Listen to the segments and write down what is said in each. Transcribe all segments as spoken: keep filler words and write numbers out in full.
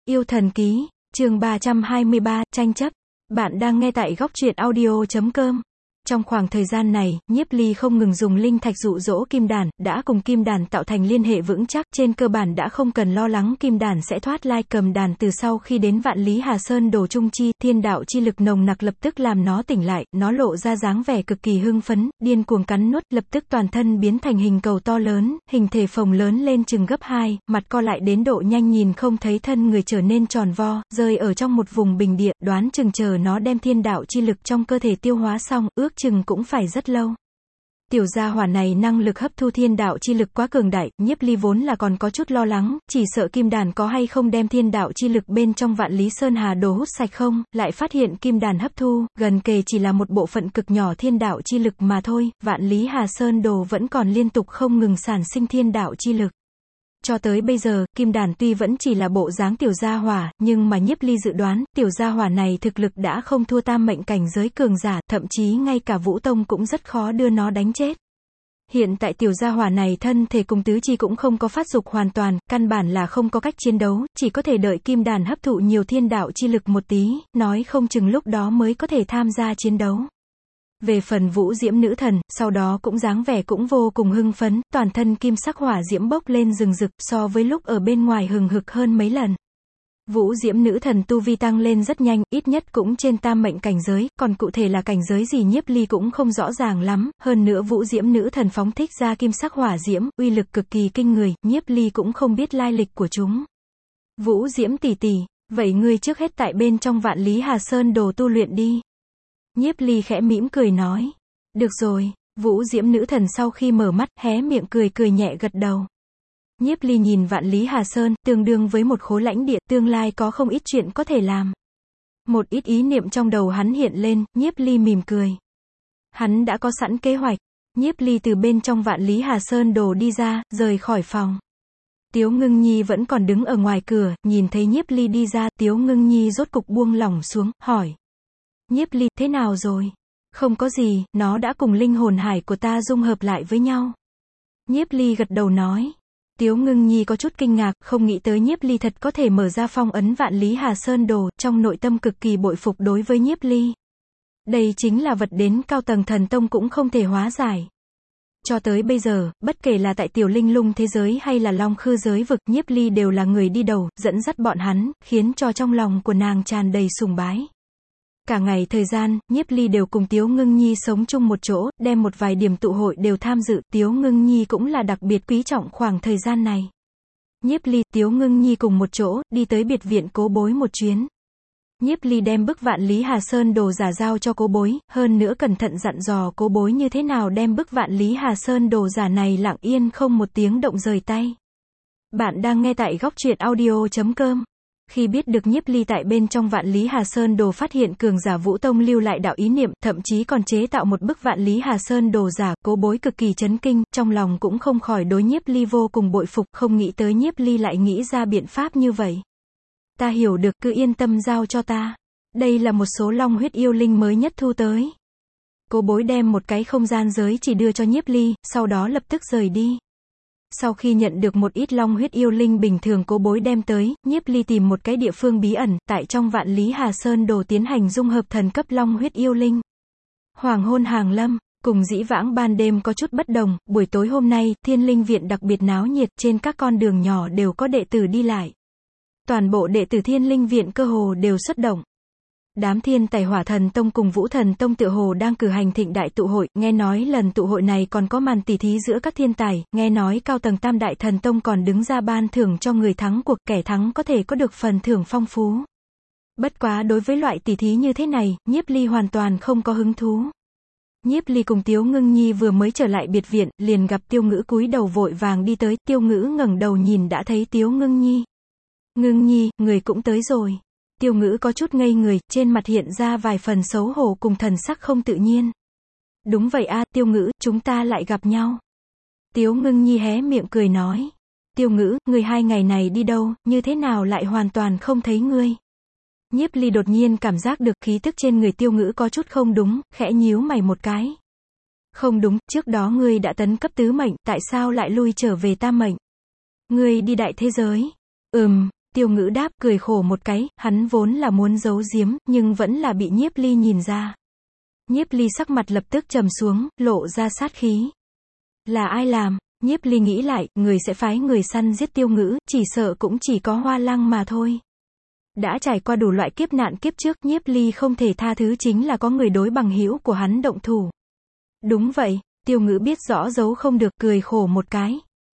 Yêu thần ký, chương ba trăm hai mươi ba, tranh chấp. Bạn đang nghe tại góc truyện audio chấm com. Trong khoảng thời gian này, Nhiếp Ly không ngừng dùng linh thạch dụ dỗ Kim Đàn, đã cùng Kim Đàn tạo thành liên hệ vững chắc, trên cơ bản đã không cần lo lắng Kim Đàn sẽ thoát lai cầm đàn. Từ sau khi đến Vạn Lý Hà Sơn đồ trung chi, thiên đạo chi lực nồng nặc lập tức làm nó tỉnh lại, nó lộ ra dáng vẻ cực kỳ hưng phấn, điên cuồng cắn nuốt, lập tức toàn thân biến thành hình cầu to lớn, hình thể phồng lớn lên chừng gấp hai, mặt co lại đến độ nhanh nhìn không thấy thân người trở nên tròn vo, rơi ở trong một vùng bình địa, đoán chừng chờ nó đem thiên đạo chi lực trong cơ thể tiêu hóa xong, ước chừng cũng phải rất lâu. Tiểu gia hỏa này năng lực hấp thu thiên đạo chi lực quá cường đại, Nhiếp Ly vốn là còn có chút lo lắng, chỉ sợ Kim Đàn có hay không đem thiên đạo chi lực bên trong Vạn Lý Sơn Hà đồ hút sạch không, lại phát hiện Kim Đàn hấp thu, gần kề chỉ là một bộ phận cực nhỏ thiên đạo chi lực mà thôi, Vạn Lý Hà Sơn đồ vẫn còn liên tục không ngừng sản sinh thiên đạo chi lực. Cho tới bây giờ, Kim Đàn tuy vẫn chỉ là bộ dáng tiểu gia hỏa, nhưng mà Nhiếp Ly dự đoán, tiểu gia hỏa này thực lực đã không thua tam mệnh cảnh giới cường giả, thậm chí ngay cả Vũ Tông cũng rất khó đưa nó đánh chết. Hiện tại tiểu gia hỏa này thân thể cùng tứ chi cũng không có phát dục hoàn toàn, căn bản là không có cách chiến đấu, chỉ có thể đợi Kim Đàn hấp thụ nhiều thiên đạo chi lực một tí, nói không chừng lúc đó mới có thể tham gia chiến đấu. Về phần Vũ Diễm nữ thần, sau đó cũng dáng vẻ cũng vô cùng hưng phấn, toàn thân kim sắc hỏa diễm bốc lên rừng rực, so với lúc ở bên ngoài hừng hực hơn mấy lần. Vũ Diễm nữ thần tu vi tăng lên rất nhanh, ít nhất cũng trên tam mệnh cảnh giới, còn cụ thể là cảnh giới gì Nhiếp Ly cũng không rõ ràng lắm, hơn nữa Vũ Diễm nữ thần phóng thích ra kim sắc hỏa diễm, uy lực cực kỳ kinh người, Nhiếp Ly cũng không biết lai lịch của chúng. Vũ Diễm tỷ tỷ, vậy ngươi trước hết tại bên trong Vạn Lý Hà Sơn đồ tu luyện đi. Nhiếp Ly khẽ mỉm cười nói. Được rồi, Vũ Diễm nữ thần sau khi mở mắt, hé miệng cười cười nhẹ gật đầu. Nhiếp Ly nhìn Vạn Lý Hà Sơn, tương đương với một khối lãnh địa, tương lai có không ít chuyện có thể làm. Một ít ý niệm trong đầu hắn hiện lên, Nhiếp Ly mỉm cười. Hắn đã có sẵn kế hoạch. Nhiếp Ly từ bên trong Vạn Lý Hà Sơn đồ đi ra, rời khỏi phòng. Tiếu Ngưng Nhi vẫn còn đứng ở ngoài cửa, nhìn thấy Nhiếp Ly đi ra, Tiếu Ngưng Nhi rốt cục buông lỏng xuống, hỏi. Nhiếp Ly, thế nào rồi? Không có gì, nó đã cùng linh hồn hải của ta dung hợp lại với nhau. Nhiếp Ly gật đầu nói. Tiếu Ngưng Nhi có chút kinh ngạc, không nghĩ tới Nhiếp Ly thật có thể mở ra phong ấn Vạn Lý Hà Sơn đồ, trong nội tâm cực kỳ bội phục đối với Nhiếp Ly. Đây chính là vật đến cao tầng thần tông cũng không thể hóa giải. Cho tới bây giờ, bất kể là tại tiểu linh lung thế giới hay là long khư giới vực, Nhiếp Ly đều là người đi đầu, dẫn dắt bọn hắn, khiến cho trong lòng của nàng tràn đầy sùng bái. Cả ngày thời gian, Nhiếp Ly đều cùng Tiếu Ngưng Nhi sống chung một chỗ, đem một vài điểm tụ hội đều tham dự, Tiếu Ngưng Nhi cũng là đặc biệt quý trọng khoảng thời gian này. Nhiếp Ly, Tiếu Ngưng Nhi cùng một chỗ, đi tới biệt viện Cố Bối một chuyến. Nhiếp Ly đem bức Vạn Lý Hà Sơn đồ giả giao cho Cố Bối, hơn nữa cẩn thận dặn dò Cố Bối như thế nào đem bức Vạn Lý Hà Sơn đồ giả này lặng yên không một tiếng động rời tay. Bạn đang nghe tại góc truyện audio chấm com. Khi biết được Nhiếp Ly tại bên trong Vạn Lý Hà Sơn đồ phát hiện cường giả Vũ Tông lưu lại đạo ý niệm, thậm chí còn chế tạo một bức Vạn Lý Hà Sơn đồ giả, Cố Bối cực kỳ chấn kinh, trong lòng cũng không khỏi đối Nhiếp Ly vô cùng bội phục, không nghĩ tới Nhiếp Ly lại nghĩ ra biện pháp như vậy. Ta hiểu được, cứ yên tâm giao cho ta. Đây là một số long huyết yêu linh mới nhất thu tới. Cố Bối đem một cái không gian giới chỉ đưa cho Nhiếp Ly, sau đó lập tức rời đi. Sau khi nhận được một ít long huyết yêu linh bình thường Cố Bối đem tới, Nhiếp Ly tìm một cái địa phương bí ẩn, tại trong Vạn Lý Hà Sơn đồ tiến hành dung hợp thần cấp long huyết yêu linh. Hoàng hôn hàng lâm, cùng dĩ vãng ban đêm có chút bất đồng, buổi tối hôm nay, Thiên Linh Viện đặc biệt náo nhiệt, trên các con đường nhỏ đều có đệ tử đi lại. Toàn bộ đệ tử Thiên Linh Viện cơ hồ đều xuất động. Đám Thiên Tài Hỏa Thần Tông cùng Vũ Thần Tông tựa hồ đang cử hành thịnh đại tụ hội, nghe nói lần tụ hội này còn có màn tỉ thí giữa các thiên tài, nghe nói cao tầng Tam Đại Thần Tông còn đứng ra ban thưởng cho người thắng cuộc, kẻ thắng có thể có được phần thưởng phong phú. Bất quá đối với loại tỉ thí như thế này, Nhiếp Ly hoàn toàn không có hứng thú. Nhiếp Ly cùng Tiếu Ngưng Nhi vừa mới trở lại biệt viện, liền gặp Tiêu Ngữ cúi đầu vội vàng đi tới, Tiêu Ngữ ngẩng đầu nhìn đã thấy Tiếu Ngưng Nhi. Ngưng Nhi, người cũng tới rồi. Tiêu Ngữ có chút ngây người, trên mặt hiện ra vài phần xấu hổ cùng thần sắc không tự nhiên. Đúng vậy a, Tiêu Ngữ, chúng ta lại gặp nhau. Tiếu Ngưng Nhi hé miệng cười nói. Tiêu Ngữ, người hai ngày này đi đâu, như thế nào lại hoàn toàn không thấy ngươi? Nhiếp Ly đột nhiên cảm giác được khí tức trên người Tiêu Ngữ có chút không đúng, khẽ nhíu mày một cái. Không đúng, trước đó ngươi đã tấn cấp tứ mệnh, tại sao lại lui trở về tam mệnh? Ngươi đi đại thế giới. Ừm. Tiêu Ngữ đáp, cười khổ một cái, hắn vốn là muốn giấu giếm, nhưng vẫn là bị Nhiếp Ly nhìn ra. Nhiếp Ly sắc mặt lập tức trầm xuống, lộ ra sát khí. Là ai làm? Nhiếp Ly nghĩ lại, người sẽ phái người săn giết Tiêu Ngữ, chỉ sợ cũng chỉ có Hoa Lăng mà thôi. Đã trải qua đủ loại kiếp nạn kiếp trước, Nhiếp Ly không thể tha thứ chính là có người đối bằng hữu của hắn động thủ. Đúng vậy, Tiêu Ngữ biết rõ giấu không được, cười khổ một cái.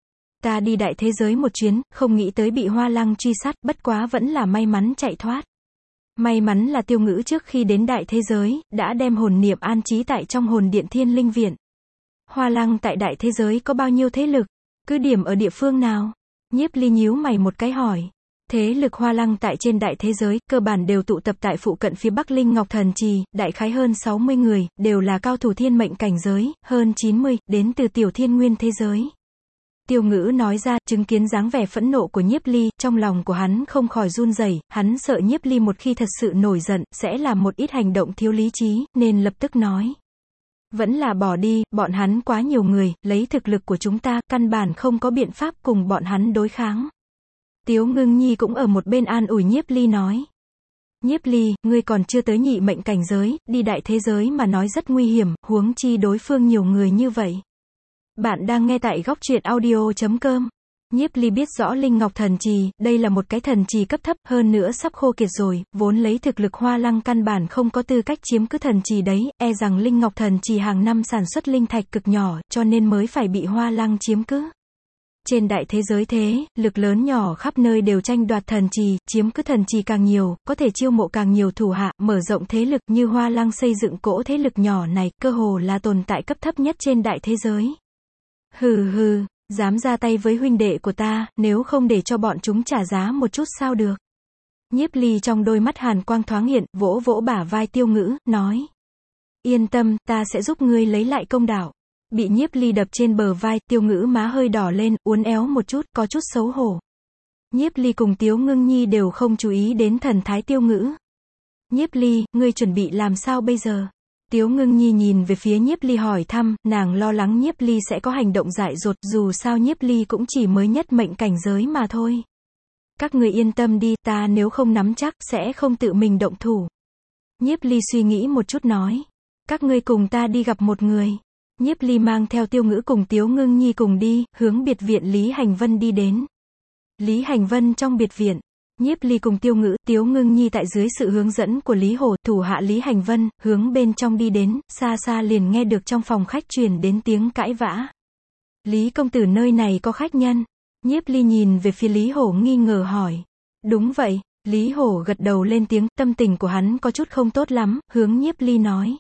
Ta đi đại thế giới một chuyến, không nghĩ tới bị Hoa Lăng truy sát, bất quá vẫn là may mắn chạy thoát. May mắn là Tiêu Ngữ trước khi đến đại thế giới, đã đem hồn niệm an trí tại trong hồn điện Thiên Linh Viện. Hoa Lăng tại đại thế giới có bao nhiêu thế lực? Cứ điểm ở địa phương nào? Nhiếp Ly nhíu mày một cái hỏi. Thế lực Hoa Lăng tại trên đại thế giới, cơ bản đều tụ tập tại phụ cận phía Bắc Linh Ngọc Thần Trì, đại khái hơn sáu mươi người, đều là cao thủ thiên mệnh cảnh giới, hơn chín mươi, đến từ tiểu thiên nguyên thế giới. Tiêu Ngữ nói ra, chứng kiến dáng vẻ phẫn nộ của Nhiếp Ly, trong lòng của hắn không khỏi run rẩy, hắn sợ Nhiếp Ly một khi thật sự nổi giận, sẽ làm một ít hành động thiếu lý trí, nên lập tức nói. Vẫn là bỏ đi, bọn hắn quá nhiều người, lấy thực lực của chúng ta, căn bản không có biện pháp cùng bọn hắn đối kháng. Tiếu Ngưng Nhi cũng ở một bên an ủi Nhiếp Ly nói. Nhiếp Ly, ngươi còn chưa tới nhị mệnh cảnh giới, đi đại thế giới mà nói rất nguy hiểm, huống chi đối phương nhiều người như vậy. Bạn đang nghe tại góc truyện audio chấm com. Nhiếp Ly biết rõ Linh Ngọc Thần Trì, đây là một cái thần trì cấp thấp, hơn nữa sắp khô kiệt rồi, vốn lấy thực lực Hoa Lăng căn bản không có tư cách chiếm cứ thần trì đấy, e rằng Linh Ngọc Thần Trì hàng năm sản xuất linh thạch cực nhỏ, cho nên mới phải bị Hoa Lăng chiếm cứ. Trên đại thế giới thế, lực lớn nhỏ khắp nơi đều tranh đoạt thần trì, chiếm cứ thần trì càng nhiều, có thể chiêu mộ càng nhiều thủ hạ, mở rộng thế lực, như Hoa Lăng xây dựng cỗ thế lực nhỏ này, cơ hồ là tồn tại cấp thấp nhất trên đại thế giới. Hừ hừ, dám ra tay với huynh đệ của ta, nếu không để cho bọn chúng trả giá một chút sao được. Nhiếp Ly trong đôi mắt hàn quang thoáng hiện, vỗ vỗ bả vai Tiêu Ngữ, nói. Yên tâm, ta sẽ giúp ngươi lấy lại công đạo. Bị Nhiếp Ly đập trên bờ vai, Tiêu Ngữ má hơi đỏ lên, uốn éo một chút, có chút xấu hổ. Nhiếp Ly cùng Tiếu Ngưng Nhi đều không chú ý đến thần thái Tiêu Ngữ. Nhiếp Ly, ngươi chuẩn bị làm sao bây giờ? Tiếu Ngưng Nhi nhìn về phía Nhiếp Ly hỏi thăm, nàng lo lắng Nhiếp Ly sẽ có hành động dại dột, dù sao Nhiếp Ly cũng chỉ mới nhất mệnh cảnh giới mà thôi. Các người yên tâm đi, ta nếu không nắm chắc, sẽ không tự mình động thủ. Nhiếp Ly suy nghĩ một chút nói. Các ngươi cùng ta đi gặp một người. Nhiếp Ly mang theo Tiêu Ngữ cùng Tiếu Ngưng Nhi cùng đi, hướng biệt viện Lý Hành Vân đi đến. Lý Hành Vân trong biệt viện. Nhiếp Ly cùng Tiêu Ngữ, Tiếu Ngưng Nhi tại dưới sự hướng dẫn của Lý Hổ, thủ hạ Lý Hành Vân, hướng bên trong đi đến, xa xa liền nghe được trong phòng khách truyền đến tiếng cãi vã. Lý công tử nơi này có khách nhân. Nhiếp Ly nhìn về phía Lý Hổ nghi ngờ hỏi. Đúng vậy, Lý Hổ gật đầu lên tiếng, tâm tình của hắn có chút không tốt lắm, hướng Nhiếp Ly nói.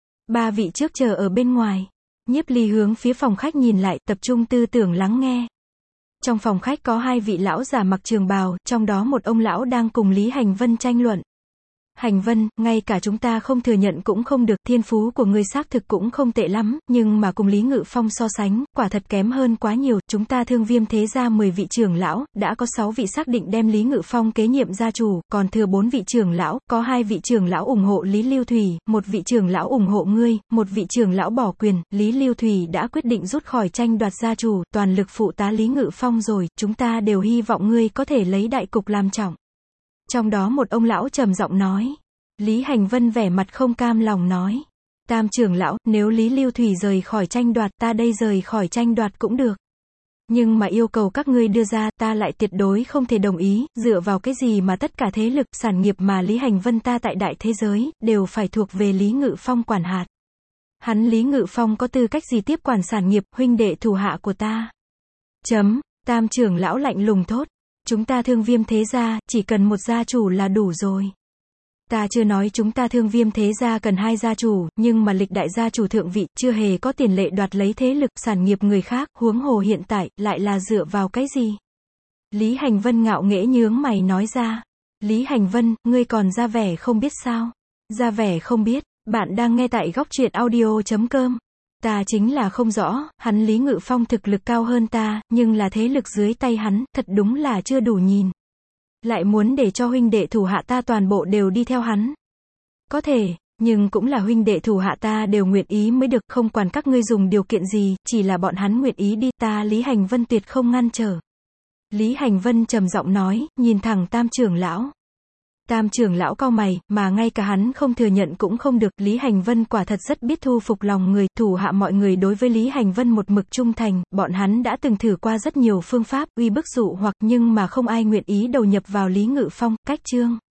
Ba vị trước chờ ở bên ngoài. Nhiếp Ly hướng phía phòng khách nhìn lại, tập trung tư tưởng lắng nghe. Trong phòng khách có hai vị lão già mặc trường bào, trong đó một ông lão đang cùng Lý Hành Vân tranh luận. Hành Vân, ngay cả chúng ta không thừa nhận cũng không được, thiên phú của ngươi xác thực cũng không tệ lắm, nhưng mà cùng Lý Ngự Phong so sánh, quả thật kém hơn quá nhiều, chúng ta Thương Viêm thế gia mười vị trưởng lão, đã có sáu vị xác định đem Lý Ngự Phong kế nhiệm gia chủ, còn thừa bốn vị trưởng lão, có hai vị trưởng lão ủng hộ Lý Lưu Thủy, một vị trưởng lão ủng hộ ngươi, một vị trưởng lão bỏ quyền, Lý Lưu Thủy đã quyết định rút khỏi tranh đoạt gia chủ, toàn lực phụ tá Lý Ngự Phong rồi, chúng ta đều hy vọng ngươi có thể lấy đại cục làm trọng. Trong đó một ông lão trầm giọng nói. Lý Hành Vân vẻ mặt không cam lòng nói. Tam trưởng lão, nếu Lý Lưu Thủy rời khỏi tranh đoạt, ta đây rời khỏi tranh đoạt cũng được. Nhưng mà yêu cầu các ngươi đưa ra, ta lại tuyệt đối không thể đồng ý, dựa vào cái gì mà tất cả thế lực, sản nghiệp mà Lý Hành Vân ta tại đại thế giới, đều phải thuộc về Lý Ngự Phong quản hạt. Hắn Lý Ngự Phong có tư cách gì tiếp quản sản nghiệp, huynh đệ thủ hạ của ta. Chấm, Tam trưởng lão lạnh lùng thốt. Chúng ta Thương Viêm thế gia, chỉ cần một gia chủ là đủ rồi. Ta chưa nói chúng ta Thương Viêm thế gia cần hai gia chủ, nhưng mà lịch đại gia chủ thượng vị, chưa hề có tiền lệ đoạt lấy thế lực, sản nghiệp người khác, huống hồ hiện tại, lại là dựa vào cái gì? Lý Hành Vân ngạo nghễ nhướng mày nói ra. Lý Hành Vân, ngươi còn ra vẻ không biết sao? Ra vẻ không biết, bạn đang nghe tại góc truyện audio chấm com. Ta chính là không rõ, hắn Lý Ngự Phong thực lực cao hơn ta, nhưng là thế lực dưới tay hắn, thật đúng là chưa đủ nhìn. Lại muốn để cho huynh đệ thủ hạ ta toàn bộ đều đi theo hắn. Có thể, nhưng cũng là huynh đệ thủ hạ ta đều nguyện ý mới được, không quản các ngươi dùng điều kiện gì, chỉ là bọn hắn nguyện ý đi, ta Lý Hành Vân tuyệt không ngăn trở. Lý Hành Vân trầm giọng nói, nhìn thẳng Tam trưởng lão. Tam trưởng lão cau mày, mà ngay cả hắn không thừa nhận cũng không được, Lý Hành Vân quả thật rất biết thu phục lòng người, thủ hạ mọi người đối với Lý Hành Vân một mực trung thành, bọn hắn đã từng thử qua rất nhiều phương pháp, uy bức dụ hoặc, nhưng mà không ai nguyện ý đầu nhập vào Lý Ngự Phong, cách chương.